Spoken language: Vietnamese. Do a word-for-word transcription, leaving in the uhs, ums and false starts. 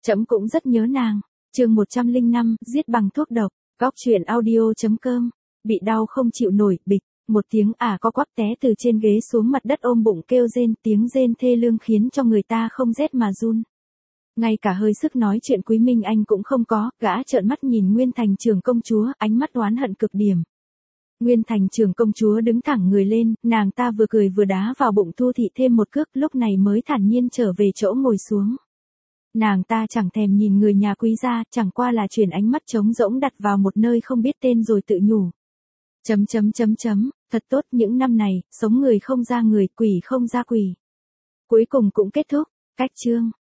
Trẫm cũng rất nhớ nàng. Chương một trăm lẻ năm, giết bằng thuốc độc. Góc truyện audio.com. Bị đau không chịu nổi, bịch, một tiếng ả co quắp té từ trên ghế xuống mặt đất ôm bụng kêu rên, tiếng rên thê lương khiến cho người ta không rét mà run. Ngay cả hơi sức nói chuyện Quý Minh Anh cũng không có, gã trợn mắt nhìn Nguyên Thành Trưởng công chúa, ánh mắt oán hận cực điểm. Nguyên Thành Trưởng công chúa đứng thẳng người lên, nàng ta vừa cười vừa đá vào bụng Thu Thị thêm một cước, lúc này mới thản nhiên trở về chỗ ngồi xuống. Nàng ta chẳng thèm nhìn người nhà Quý gia, chẳng qua là chuyển ánh mắt trống rỗng đặt vào một nơi không biết tên rồi tự nhủ. Chấm chấm chấm chấm, thật tốt, những năm này, sống người không ra người, quỷ không ra quỷ. Cuối cùng cũng kết thúc. Cách chương.